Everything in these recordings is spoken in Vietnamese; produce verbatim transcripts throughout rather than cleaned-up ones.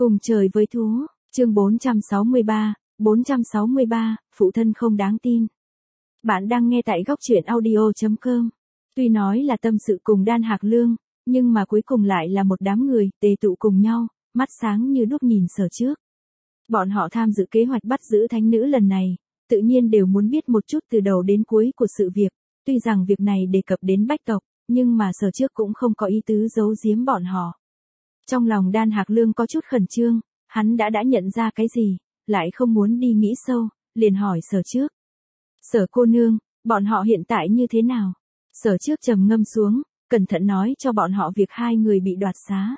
Cùng trời với thú, chương bốn trăm sáu mươi ba, bốn trăm sáu mươi ba, phụ thân không đáng tin. Bạn đang nghe tại góc truyện audio chấm com. Tuy nói là tâm sự cùng Đan Hạc Lương, nhưng mà cuối cùng lại là một đám người tề tụ cùng nhau, mắt sáng như đuốc nhìn Sở Trước. Bọn họ tham dự kế hoạch bắt giữ thánh nữ lần này, tự nhiên đều muốn biết một chút từ đầu đến cuối của sự việc. Tuy rằng việc này đề cập đến bách tộc, nhưng mà Sở Trước cũng không có ý tứ giấu giếm bọn họ. Trong lòng Đan Hạc Lương có chút khẩn trương, hắn đã đã nhận ra cái gì, lại không muốn đi nghĩ sâu, liền hỏi Sở Trước. Sở cô nương, bọn họ hiện tại như thế nào? Sở Trước trầm ngâm xuống, cẩn thận nói cho bọn họ việc hai người bị đoạt xá.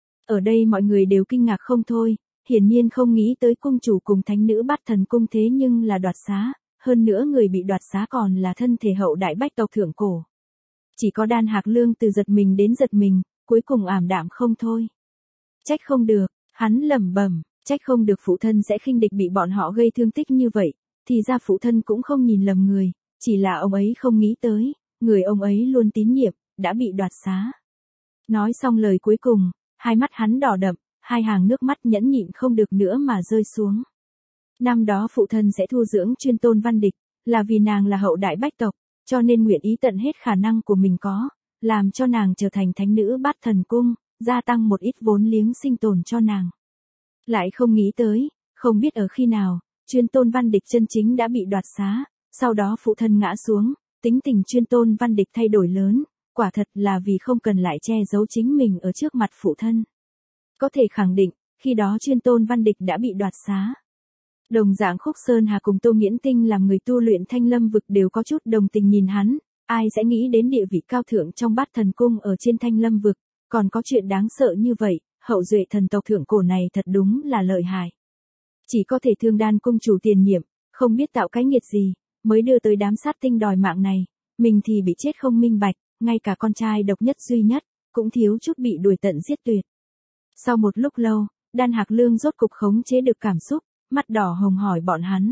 Ở đây mọi người đều kinh ngạc không thôi, hiển nhiên không nghĩ tới cung chủ cùng thánh nữ bắt thần cung thế nhưng là đoạt xá, hơn nữa người bị đoạt xá còn là thân thể hậu đại bách tộc thượng cổ. Chỉ có Đan Hạc Lương từ giật mình đến giật mình, cuối cùng ảm đạm không thôi. Trách không được, hắn lẩm bẩm, trách không được phụ thân sẽ khinh địch bị bọn họ gây thương tích như vậy, thì ra phụ thân cũng không nhìn lầm người, chỉ là ông ấy không nghĩ tới, người ông ấy luôn tín nhiệm, đã bị đoạt xá. Nói xong lời cuối cùng, hai mắt hắn đỏ đậm, hai hàng nước mắt nhẫn nhịn không được nữa mà rơi xuống. Năm đó phụ thân sẽ thu dưỡng Chuyên Tôn Văn Địch, là vì nàng là hậu đại bách tộc, cho nên nguyện ý tận hết khả năng của mình có, làm cho nàng trở thành thánh nữ Bát Thần Cung, gia tăng một ít vốn liếng sinh tồn cho nàng. Lại không nghĩ tới, không biết ở khi nào, Chuyên Tôn Văn Địch chân chính đã bị đoạt xá, sau đó phụ thân ngã xuống, tính tình Chuyên Tôn Văn Địch thay đổi lớn, quả thật là vì không cần lại che giấu chính mình ở trước mặt phụ thân. Có thể khẳng định, khi đó Chuyên Tôn Văn Địch đã bị đoạt xá. Đồng dạng Khúc Sơn Hà cùng Tô Nghiễn Tinh làm người tu luyện Thanh Lâm vực đều có chút đồng tình nhìn hắn, ai sẽ nghĩ đến địa vị cao thượng trong Bát Thần Cung ở trên Thanh Lâm vực, còn có chuyện đáng sợ như vậy, hậu duệ thần tộc thượng cổ này thật đúng là lợi hại. Chỉ có thể thương Đan cung chủ tiền nhiệm, không biết tạo cái nghiệt gì, mới đưa tới đám sát tinh đòi mạng này, mình thì bị chết không minh bạch, ngay cả con trai độc nhất duy nhất, cũng thiếu chút bị đuổi tận giết tuyệt. Sau một lúc lâu, Đan Hạc Lương rốt cục khống chế được cảm xúc, mắt đỏ hồng hỏi bọn hắn.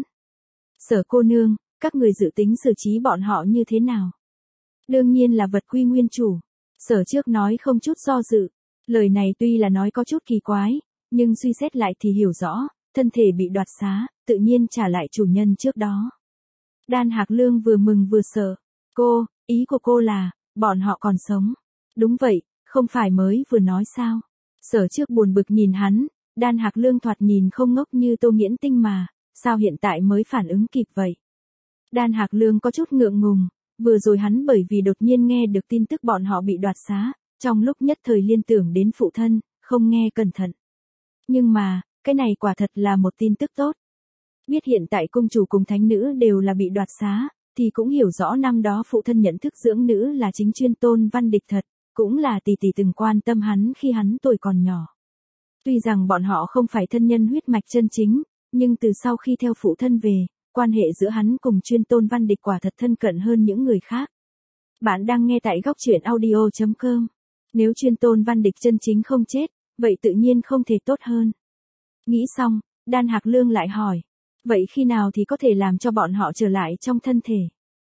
Sở cô nương, các người dự tính xử trí bọn họ như thế nào? Đương nhiên là vật quy nguyên chủ. Sở Trước nói không chút do dự. Lời này tuy là nói có chút kỳ quái, nhưng suy xét lại thì hiểu rõ, thân thể bị đoạt xá, tự nhiên trả lại chủ nhân trước đó. Đan Hạc Lương vừa mừng vừa sợ. Cô, ý của cô là, bọn họ còn sống. Đúng vậy, không phải mới vừa nói sao? Sở Trước buồn bực nhìn hắn, Đan Hạc Lương thoạt nhìn không ngốc như Tô Nghiễn Tinh mà, sao hiện tại mới phản ứng kịp vậy? Đan Hạc Lương có chút ngượng ngùng, vừa rồi hắn bởi vì đột nhiên nghe được tin tức bọn họ bị đoạt xá, trong lúc nhất thời liên tưởng đến phụ thân, không nghe cẩn thận. Nhưng mà, cái này quả thật là một tin tức tốt. Biết hiện tại cung chủ cùng thánh nữ đều là bị đoạt xá, thì cũng hiểu rõ năm đó phụ thân nhận thức dưỡng nữ là chính Chuyên Tôn Văn Địch thật, cũng là tỷ tỷ từng quan tâm hắn khi hắn tuổi còn nhỏ. Tuy rằng bọn họ không phải thân nhân huyết mạch chân chính, nhưng từ sau khi theo phụ thân về, quan hệ giữa hắn cùng Chuyên Tôn Văn Địch quả thật thân cận hơn những người khác. Bạn đang nghe tại góc truyện audio chấm com. Nếu Chuyên Tôn Văn Địch chân chính không chết, vậy tự nhiên không thể tốt hơn. Nghĩ xong, Đan Hạc Lương lại hỏi. Vậy khi nào thì có thể làm cho bọn họ trở lại trong thân thể?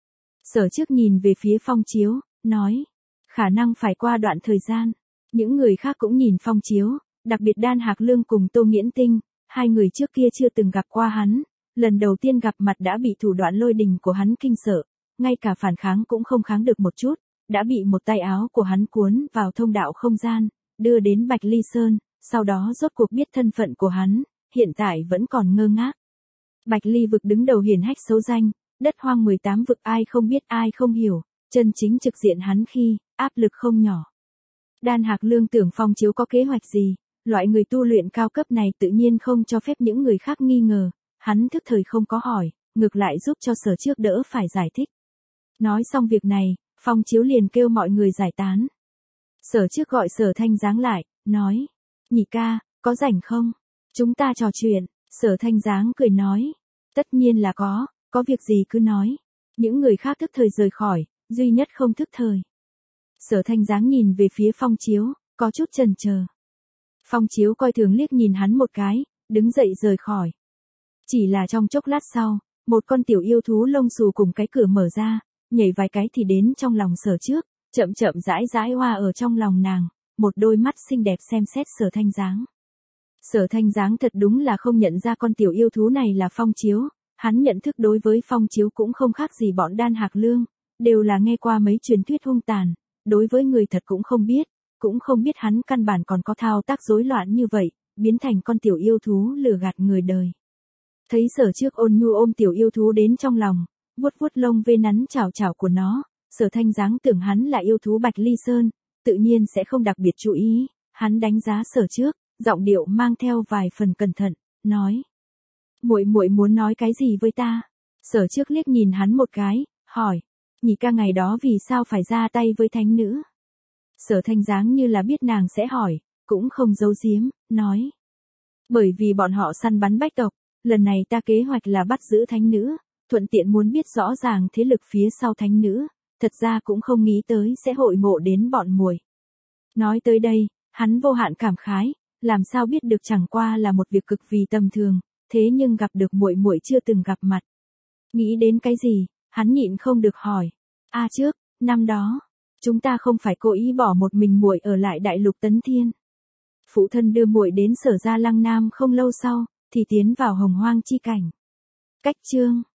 Sở Trước nhìn về phía Phong Chiếu, nói. Khả năng phải qua đoạn thời gian. Những người khác cũng nhìn Phong Chiếu, đặc biệt Đan Hạc Lương cùng Tô Nghiễn Tinh, hai người trước kia chưa từng gặp qua hắn. Lần đầu tiên gặp mặt đã bị thủ đoạn lôi đình của hắn kinh sợ, ngay cả phản kháng cũng không kháng được một chút, đã bị một tay áo của hắn cuốn vào thông đạo không gian, đưa đến Bạch Ly Sơn, sau đó rốt cuộc biết thân phận của hắn, hiện tại vẫn còn ngơ ngác. Bạch Ly vực đứng đầu hiển hách xấu danh, đất hoang mười tám vực ai không biết ai không hiểu, chân chính trực diện hắn khi, áp lực không nhỏ. Đan Hạc Lương tưởng Phong Chiếu có kế hoạch gì, loại người tu luyện cao cấp này tự nhiên không cho phép những người khác nghi ngờ. Hắn thức thời không có hỏi, ngược lại giúp cho Sở Trước đỡ phải giải thích. Nói xong việc này, Phong Chiếu liền kêu mọi người giải tán. Sở Trước gọi Sở Thanh Giáng lại, nói. Nhị ca, có rảnh không? Chúng ta trò chuyện. Sở Thanh Giáng cười nói. Tất nhiên là có, có việc gì cứ nói. Những người khác thức thời rời khỏi, duy nhất không thức thời. Sở Thanh Giáng nhìn về phía Phong Chiếu, có chút chần chờ. Phong Chiếu coi thường liếc nhìn hắn một cái, đứng dậy rời khỏi. Chỉ là trong chốc lát sau, một con tiểu yêu thú lông xù cùng cái cửa mở ra, nhảy vài cái thì đến trong lòng Sở Trước, chậm chậm rãi rãi hoa ở trong lòng nàng, một đôi mắt xinh đẹp xem xét Sở Thanh Giáng. Sở Thanh Giáng thật đúng là không nhận ra con tiểu yêu thú này là Phong Chiếu, hắn nhận thức đối với Phong Chiếu cũng không khác gì bọn Đan Hạc Lương, đều là nghe qua mấy truyền thuyết hung tàn, đối với người thật cũng không biết, cũng không biết hắn căn bản còn có thao tác rối loạn như vậy, biến thành con tiểu yêu thú lừa gạt người đời. Thấy Sở Trước ôn nhu ôm tiểu yêu thú đến trong lòng, vuốt vuốt lông vê nắn chảo chảo của nó, Sở Thanh Giáng tưởng hắn là yêu thú Bạch Ly Sơn, tự nhiên sẽ không đặc biệt chú ý, hắn đánh giá Sở Trước, giọng điệu mang theo vài phần cẩn thận, nói: "Muội muội muốn nói cái gì với ta?" Sở Trước liếc nhìn hắn một cái, hỏi: "Nhị ca ngày đó vì sao phải ra tay với thánh nữ?" Sở Thanh Giáng như là biết nàng sẽ hỏi, cũng không giấu giếm, nói: "Bởi vì bọn họ săn bắn bách tộc, lần này ta kế hoạch là bắt giữ thánh nữ, thuận tiện muốn biết rõ ràng thế lực phía sau thánh nữ, thật ra cũng không nghĩ tới sẽ hội ngộ đến bọn muội." Nói tới đây, hắn vô hạn cảm khái, làm sao biết được chẳng qua là một việc cực vì tầm thường, thế nhưng gặp được muội muội chưa từng gặp mặt. Nghĩ đến cái gì, hắn nhịn không được hỏi: "A Trước, năm đó, chúng ta không phải cố ý bỏ một mình muội ở lại đại lục Tấn Thiên. Phụ thân đưa muội đến Sở Gia Lăng Nam không lâu sau, thì tiến vào Hồng Hoang chi cảnh." Cách chương